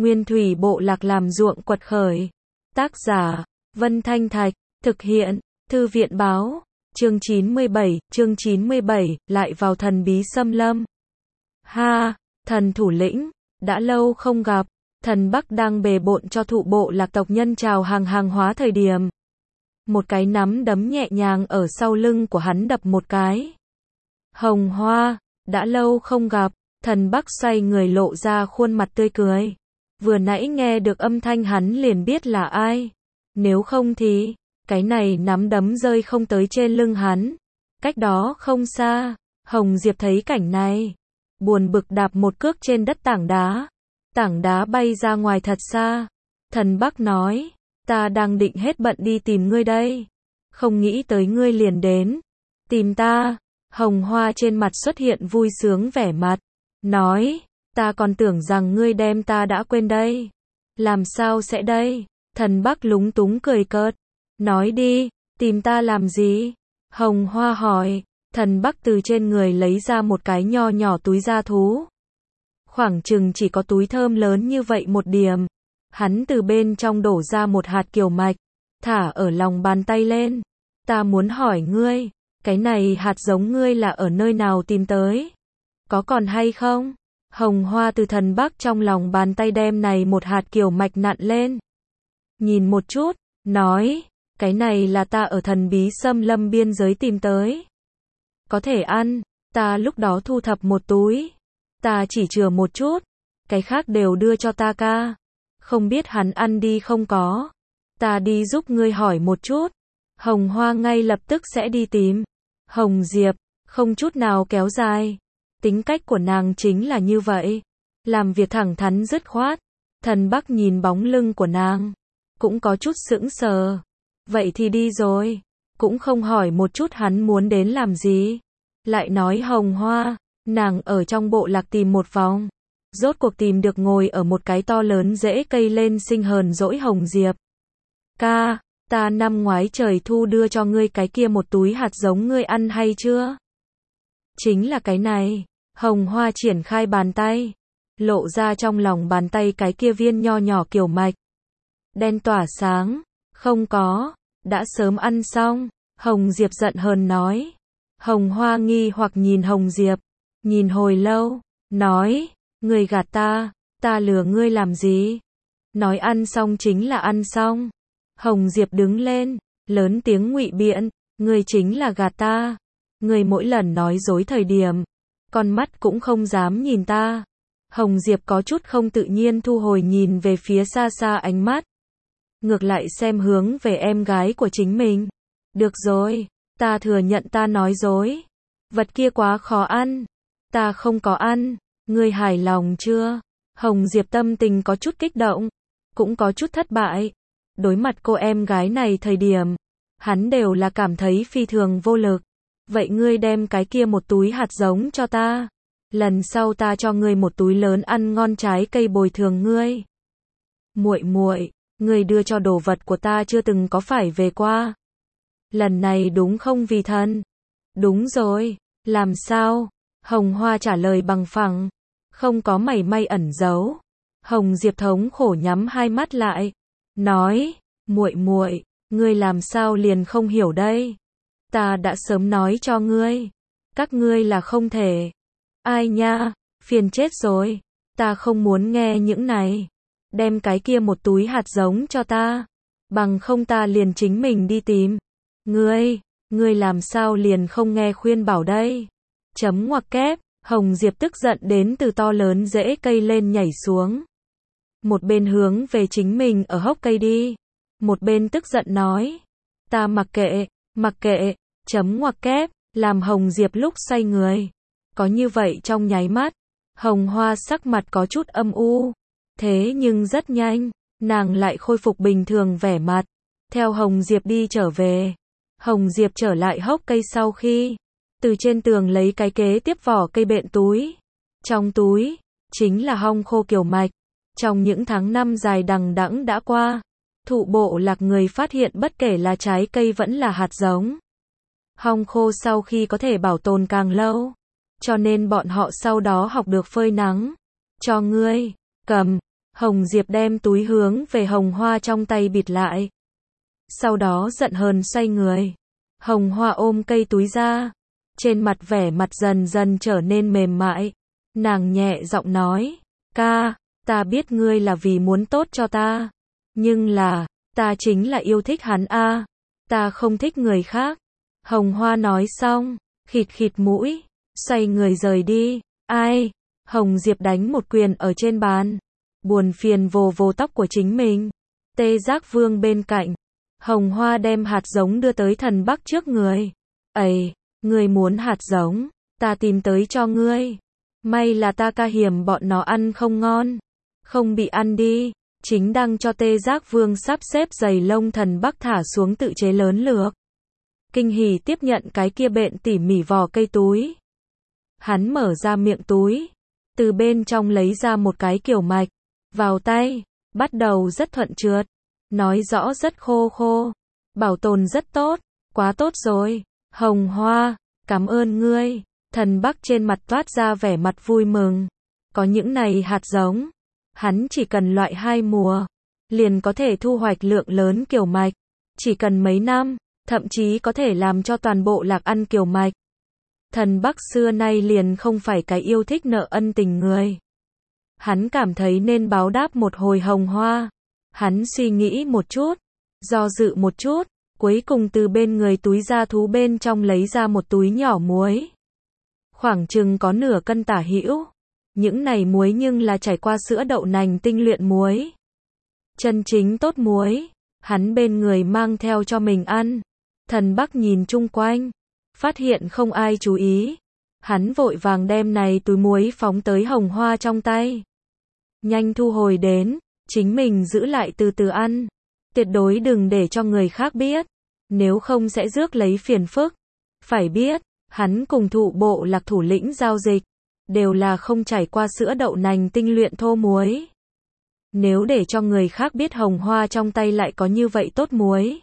Nguyên thủy bộ lạc làm ruộng quật khởi. Tác giả, Vân Thanh Thạch, thực hiện, Thư viện báo, chương 97, lại vào thần bí xâm lâm. Ha, thần thủ lĩnh, đã lâu không gặp, thần Bắc đang bề bộn cho thụ bộ lạc tộc nhân chào hàng hóa thời điểm. Một cái nắm đấm nhẹ nhàng ở sau lưng của hắn đập một cái. Hồng Hoa, đã lâu không gặp, thần Bắc xoay người lộ ra khuôn mặt tươi cười. Vừa nãy nghe được âm thanh hắn liền biết là ai. Nếu không thì, cái này nắm đấm rơi không tới trên lưng hắn. Cách đó không xa, Hồng Diệp thấy cảnh này. Buồn bực đạp một cước trên đất tảng đá bay ra ngoài thật xa. Thần Bắc nói, ta đang định hết bận đi tìm ngươi đây. Không nghĩ tới ngươi liền đến. Tìm ta, Hồng Hoa trên mặt xuất hiện vui sướng vẻ mặt. Nói, ta còn tưởng rằng ngươi đem ta đã quên đây. Làm sao sẽ đây? Thần Bắc lúng túng cười cợt. Nói đi, tìm ta làm gì? Hồng Hoa hỏi. Thần Bắc từ trên người lấy ra một cái nho nhỏ túi da thú. Khoảng chừng chỉ có túi thơm lớn như vậy một điểm. Hắn từ bên trong đổ ra một hạt kiều mạch, thả ở lòng bàn tay lên. Ta muốn hỏi ngươi, cái này hạt giống ngươi là ở nơi nào tìm tới? Có còn hay không? Hồng Hoa từ thần Bắc trong lòng bàn tay đem này một hạt kiều mạch nặn lên. Nhìn một chút, nói, cái này là ta ở thần bí xâm lâm biên giới tìm tới. Có thể ăn, ta lúc đó thu thập một túi. Ta chỉ chừa một chút, cái khác đều đưa cho ta ca. Không biết hắn ăn đi không có. Ta đi giúp ngươi hỏi một chút. Hồng Hoa ngay lập tức sẽ đi tìm. Hồng Diệp, không chút nào kéo dài. Tính cách của nàng chính là như vậy. Làm việc thẳng thắn dứt khoát. Thần Bắc nhìn bóng lưng của nàng. Cũng có chút sững sờ. Vậy thì đi rồi. Cũng không hỏi một chút hắn muốn đến làm gì. Lại nói Hồng Hoa, nàng ở trong bộ lạc tìm một vòng. Rốt cuộc tìm được ngồi ở một cái to lớn rễ cây lên sinh hờn dỗi Hồng Diệp. Ca, ta năm ngoái trời thu đưa cho ngươi cái kia một túi hạt giống ngươi ăn hay chưa? Chính là cái này. Hồng Hoa triển khai bàn tay. Lộ ra trong lòng bàn tay cái kia viên nho nhỏ kiều mạch. Đen tỏa sáng. Không có. Đã sớm ăn xong. Hồng Diệp giận hờn nói. Hồng Hoa nghi hoặc nhìn Hồng Diệp. Nhìn hồi lâu. Nói. Ngươi gạt ta lừa ngươi làm gì? Nói ăn xong chính là ăn xong. Hồng Diệp đứng lên, lớn tiếng ngụy biện, ngươi chính là gạt ta. Ngươi mỗi lần nói dối thời điểm, con mắt cũng không dám nhìn ta. Hồng Diệp có chút không tự nhiên thu hồi nhìn về phía xa xa ánh mắt. Ngược lại xem hướng về em gái của chính mình. Được rồi, ta thừa nhận ta nói dối. Vật kia quá khó ăn. Ta không có ăn. Ngươi hài lòng chưa? Hồng Diệp tâm tình có chút kích động, cũng có chút thất bại. Đối mặt cô em gái này thời điểm, hắn đều là cảm thấy phi thường vô lực. Vậy ngươi đem cái kia một túi hạt giống cho ta. Lần sau ta cho ngươi một túi lớn ăn ngon trái cây bồi thường ngươi. Muội muội, ngươi đưa cho đồ vật của ta chưa từng có phải về qua. Lần này đúng không vì thân? Đúng rồi, làm sao? Hồng Hoa trả lời bằng phẳng, không có mảy may ẩn giấu. Hồng Diệp thống khổ nhắm hai mắt lại, nói, muội muội, ngươi làm sao liền không hiểu đây? Ta đã sớm nói cho ngươi, các ngươi là không thể. Ai nha, phiền chết rồi, ta không muốn nghe những này. Đem cái kia một túi hạt giống cho ta, bằng không ta liền chính mình đi tìm. Ngươi làm sao liền không nghe khuyên bảo đây? Chấm ngoặc kép, Hồng Diệp tức giận đến từ to lớn rễ cây lên nhảy xuống. Một bên hướng về chính mình ở hốc cây đi. Một bên tức giận nói. Ta mặc kệ, chấm ngoặc kép, làm Hồng Diệp lúc xoay người. Có như vậy trong nháy mắt, Hồng Hoa sắc mặt có chút âm u. Thế nhưng rất nhanh, nàng lại khôi phục bình thường vẻ mặt. Theo Hồng Diệp đi trở về. Hồng Diệp trở lại hốc cây sau khi từ trên tường lấy cái kế tiếp vỏ cây bện túi. Trong túi, chính là hong khô kiều mạch. Trong những tháng năm dài đằng đẵng đã qua, thụ bộ lạc người phát hiện bất kể là trái cây vẫn là hạt giống. Hong khô sau khi có thể bảo tồn càng lâu, cho nên bọn họ sau đó học được phơi nắng. Cho ngươi, cầm, Hồng Diệp đem túi hướng về Hồng Hoa trong tay bịt lại. Sau đó giận hờn xoay người. Hồng Hoa ôm cây túi ra. Trên mặt vẻ mặt dần dần trở nên mềm mại. Nàng nhẹ giọng nói, ca, ta biết ngươi là vì muốn tốt cho ta. Nhưng là, ta chính là yêu thích hắn a, ta không thích người khác. Hồng Hoa nói xong, khịt khịt mũi, xoay người rời đi. Ai? Hồng Diệp đánh một quyền ở trên bàn. Buồn phiền vồ vồ tóc của chính mình. Tê Giác Vương bên cạnh. Hồng Hoa đem hạt giống đưa tới Thần Bắc trước người. Ây, ngươi muốn hạt giống, ta tìm tới cho ngươi. May là ta ca hiểm bọn nó ăn không ngon. Không bị ăn đi. Chính đang cho Tê Giác Vương sắp xếp giày lông, Thần Bắc thả xuống tự chế lớn lược. Kinh hỉ tiếp nhận cái kia bện tỉ mỉ vỏ cây túi. Hắn mở ra miệng túi. Từ bên trong lấy ra một cái kiểu mạch. Vào tay, bắt đầu rất thuận trượt. Nói rõ rất khô khô. Bảo tồn rất tốt. Quá tốt rồi. Hồng Hoa, cảm ơn ngươi. Thần Bắc trên mặt toát ra vẻ mặt vui mừng. Có những này hạt giống. Hắn chỉ cần loại 2 mùa. Liền có thể thu hoạch lượng lớn kiều mạch. Chỉ cần mấy năm. Thậm chí có thể làm cho toàn bộ lạc ăn kiều mạch. Thần Bắc xưa nay liền không phải cái yêu thích nợ ân tình người. Hắn cảm thấy nên báo đáp một hồi Hồng Hoa. Hắn suy nghĩ một chút, do dự một chút, cuối cùng từ bên người túi da thú bên trong lấy ra một túi nhỏ muối. Khoảng chừng có nửa cân tả hữu. Những này muối nhưng là trải qua sữa đậu nành tinh luyện muối. Chân chính tốt muối, hắn bên người mang theo cho mình ăn. Thần Bắc nhìn chung quanh, phát hiện không ai chú ý. Hắn vội vàng đem này túi muối phóng tới Hồng Hoa trong tay. Nhanh thu hồi đến, chính mình giữ lại từ từ ăn. Tuyệt đối đừng để cho người khác biết, nếu không sẽ rước lấy phiền phức. Phải biết, hắn cùng thụ bộ lạc thủ lĩnh giao dịch, đều là không trải qua sữa đậu nành tinh luyện thô muối. Nếu để cho người khác biết Hồng Hoa trong tay lại có như vậy tốt muối,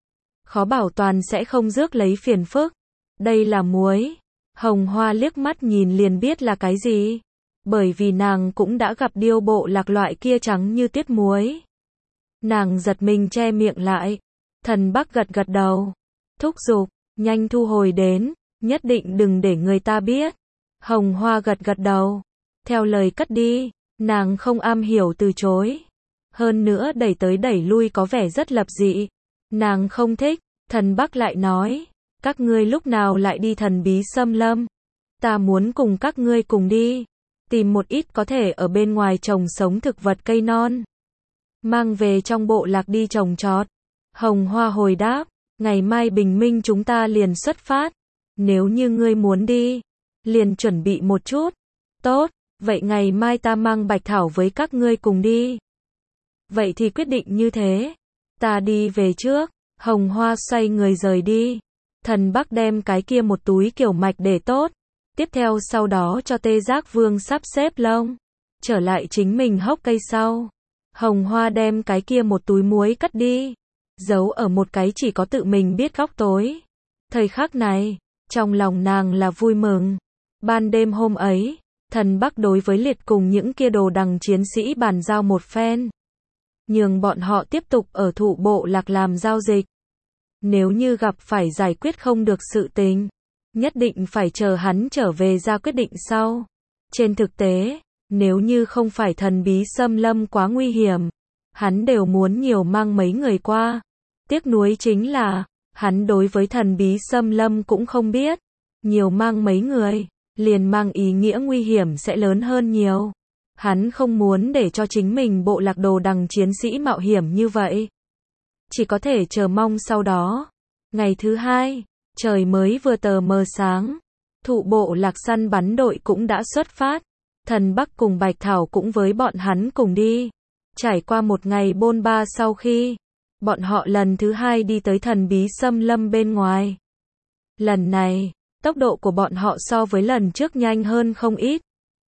khó bảo toàn sẽ không rước lấy phiền phức. Đây là muối. Hồng Hoa liếc mắt nhìn liền biết là cái gì. Bởi vì nàng cũng đã gặp điêu bộ lạc loại kia trắng như tuyết muối. Nàng giật mình che miệng lại. Thần Bắc gật gật đầu. Thúc giục, nhanh thu hồi đến, nhất định đừng để người ta biết. Hồng Hoa gật gật đầu. Theo lời cất đi, nàng không am hiểu từ chối. Hơn nữa đẩy tới đẩy lui có vẻ rất lập dị. Nàng không thích. Thần Bắc lại nói, các ngươi lúc nào lại đi thần bí xâm lâm? Ta muốn cùng các ngươi cùng đi. Tìm một ít có thể ở bên ngoài trồng sống thực vật cây non. Mang về trong bộ lạc đi trồng trọt. Hồng Hoa hồi đáp, ngày mai bình minh chúng ta liền xuất phát. Nếu như ngươi muốn đi, liền chuẩn bị một chút. Tốt, vậy ngày mai ta mang Bạch Thảo với các ngươi cùng đi. Vậy thì quyết định như thế. Ta đi về trước. Hồng Hoa xoay người rời đi. Thần Bắc đem cái kia một túi kiểu mạch để tốt. Tiếp theo sau đó cho Tê Giác Vương sắp xếp lông. Trở lại chính mình hốc cây sau. Hồng Hoa đem cái kia một túi muối cất đi. Giấu ở một cái chỉ có tự mình biết góc tối. Thời khắc này, trong lòng nàng là vui mừng. Ban đêm hôm ấy, Thần Bắc đối với liệt cùng những kia đồ đằng chiến sĩ bàn giao một phen. Nhường bọn họ tiếp tục ở thụ bộ lạc làm giao dịch. Nếu như gặp phải giải quyết không được sự tình, nhất định phải chờ hắn trở về ra quyết định sau. Trên thực tế, nếu như không phải thần bí xâm lâm quá nguy hiểm, hắn đều muốn nhiều mang mấy người qua. Tiếc nuối chính là, hắn đối với thần bí xâm lâm cũng không biết. Nhiều mang mấy người, liền mang ý nghĩa nguy hiểm sẽ lớn hơn nhiều. Hắn không muốn để cho chính mình bộ lạc đồ đằng chiến sĩ mạo hiểm như vậy. Chỉ có thể chờ mong sau đó. Ngày thứ 2, trời mới vừa tờ mờ sáng. Thụ bộ lạc săn bắn đội cũng đã xuất phát. Thần Bắc cùng Bạch Thảo cũng với bọn hắn cùng đi. Trải qua một ngày bôn ba sau khi, bọn họ lần thứ 2 đi tới thần bí xâm lâm bên ngoài. Lần này, tốc độ của bọn họ so với lần trước nhanh hơn không ít.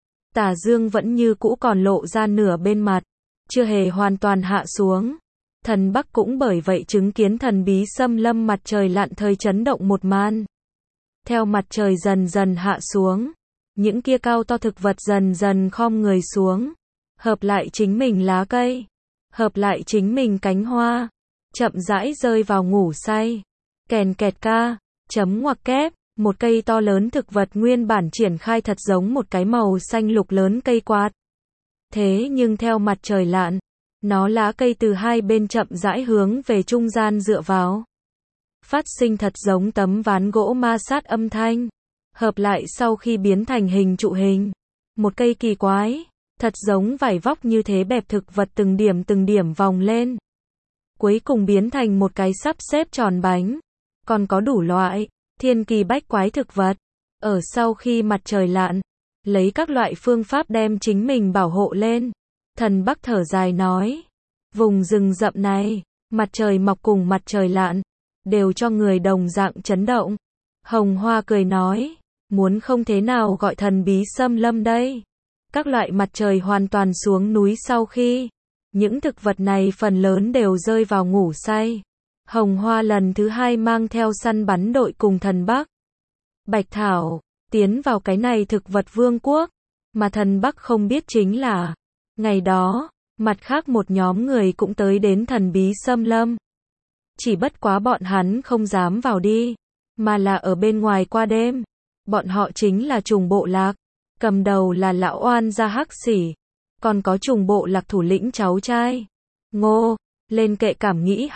Tà dương vẫn như cũ còn lộ ra nửa bên mặt, chưa hề hoàn toàn hạ xuống. Thần Bắc cũng bởi vậy chứng kiến thần bí xâm lâm mặt trời lặn thời chấn động một màn. Theo mặt trời dần dần hạ xuống, những kia cao to thực vật dần dần khom người xuống. hợp lại chính mình lá cây, hợp lại chính mình cánh hoa, chậm rãi rơi vào ngủ say. Kèn kẹt ca, chấm ngoặc kép, một cây to lớn thực vật nguyên bản triển khai thật giống một cái màu xanh lục lớn cây quạt. Thế nhưng theo mặt trời lặn, nó lá cây từ hai bên chậm rãi hướng về trung gian dựa vào. Phát sinh thật giống tấm ván gỗ ma sát âm thanh. Hợp lại sau khi biến thành hình trụ hình. Một cây kỳ quái, thật giống vải vóc như thế bẹp thực vật từng điểm vòng lên. Cuối cùng biến thành một cái sắp xếp tròn bánh. Còn có đủ loại, thiên kỳ bách quái thực vật. Ở sau khi mặt trời lặn, lấy các loại phương pháp đem chính mình bảo hộ lên. Thần Bắc thở dài nói, vùng rừng rậm này, mặt trời mọc cùng mặt trời lặn, đều cho người đồng dạng chấn động. Hồng Hoa cười nói, muốn không thế nào gọi thần bí xâm lâm đây. Các loại mặt trời hoàn toàn xuống núi sau khi, những thực vật này phần lớn đều rơi vào ngủ say. Hồng Hoa lần thứ hai mang theo săn bắn đội cùng thần Bắc, Bạch Thảo, tiến vào cái này thực vật vương quốc, mà thần Bắc không biết chính là, ngày đó, mặt khác một nhóm người cũng tới đến thần bí xâm lâm. Chỉ bất quá bọn hắn không dám vào đi, mà là ở bên ngoài qua đêm. Bọn họ chính là trùng bộ lạc, cầm đầu là lão oan gia Hắc Xỉ, còn có trùng bộ lạc thủ lĩnh cháu trai. Ngô, lên kệ cảm nghĩ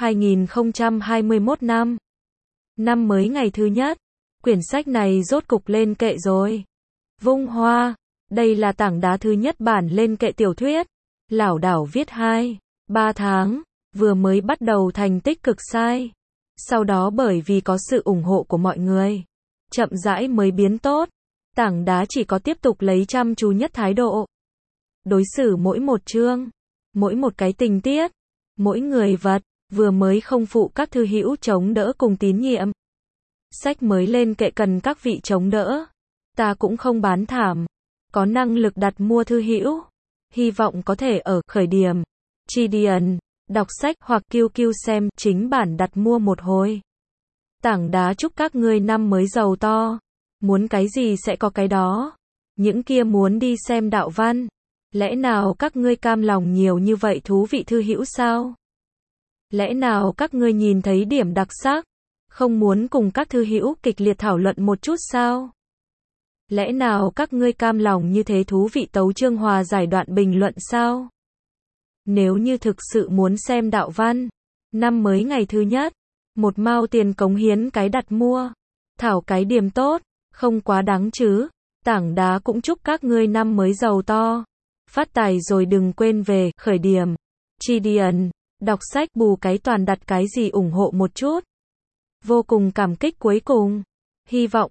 2021 năm. Năm mới ngày thứ nhất, quyển sách này rốt cục lên kệ rồi. Vung Hoa, đây là tảng đá thứ nhất bản lên kệ tiểu thuyết. Lảo đảo viết 2-3 tháng, vừa mới bắt đầu thành tích cực sai. Sau đó bởi vì có sự ủng hộ của mọi người, chậm rãi mới biến tốt. Tảng đá chỉ có tiếp tục lấy chăm chú nhất thái độ. Đối xử mỗi một chương, mỗi một cái tình tiết, mỗi người vật, vừa mới không phụ các thư hữu chống đỡ cùng tín nhiệm. Sách mới lên kệ cần các vị chống đỡ. Ta cũng không bán thảm, có năng lực đặt mua thư hữu. Hy vọng có thể ở khởi điểm, Chidian, đọc sách hoặc QQ xem chính bản đặt mua một hồi. Tảng đá chúc các ngươi năm mới giàu to. Muốn cái gì sẽ có cái đó. Những kia muốn đi xem đạo văn. Lẽ nào các ngươi cam lòng nhiều như vậy thú vị thư hữu sao? Lẽ nào các ngươi nhìn thấy điểm đặc sắc, không muốn cùng các thư hữu kịch liệt thảo luận một chút sao? Lẽ nào các ngươi cam lòng như thế thú vị tấu chương hòa giải đoạn bình luận sao? Nếu như thực sự muốn xem đạo văn, năm mới ngày thứ nhất, 1 mao tiền cống hiến cái đặt mua, thảo cái điểm tốt, không quá đáng chứ. Tảng đá cũng chúc các ngươi năm mới giàu to, phát tài rồi đừng quên về khởi điểm, Chidian, đọc sách bù cái toàn đặt cái gì ủng hộ một chút. Vô cùng cảm kích cuối cùng. Hy vọng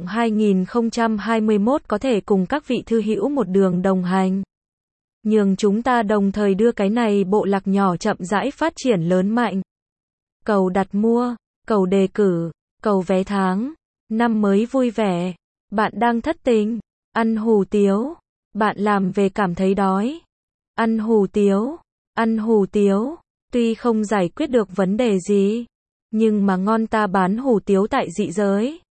2021 có thể cùng các vị thư hữu một đường đồng hành. Nhường chúng ta đồng thời đưa cái này bộ lạc nhỏ chậm rãi phát triển lớn mạnh. Cầu đặt mua, cầu đề cử, cầu vé tháng. Năm mới vui vẻ. Bạn đang thất tình, ăn hủ tiếu. Bạn làm về cảm thấy đói. Ăn hủ tiếu, ăn hủ tiếu. Tuy không giải quyết được vấn đề gì, nhưng mà ngon ta bán hủ tiếu tại dị giới.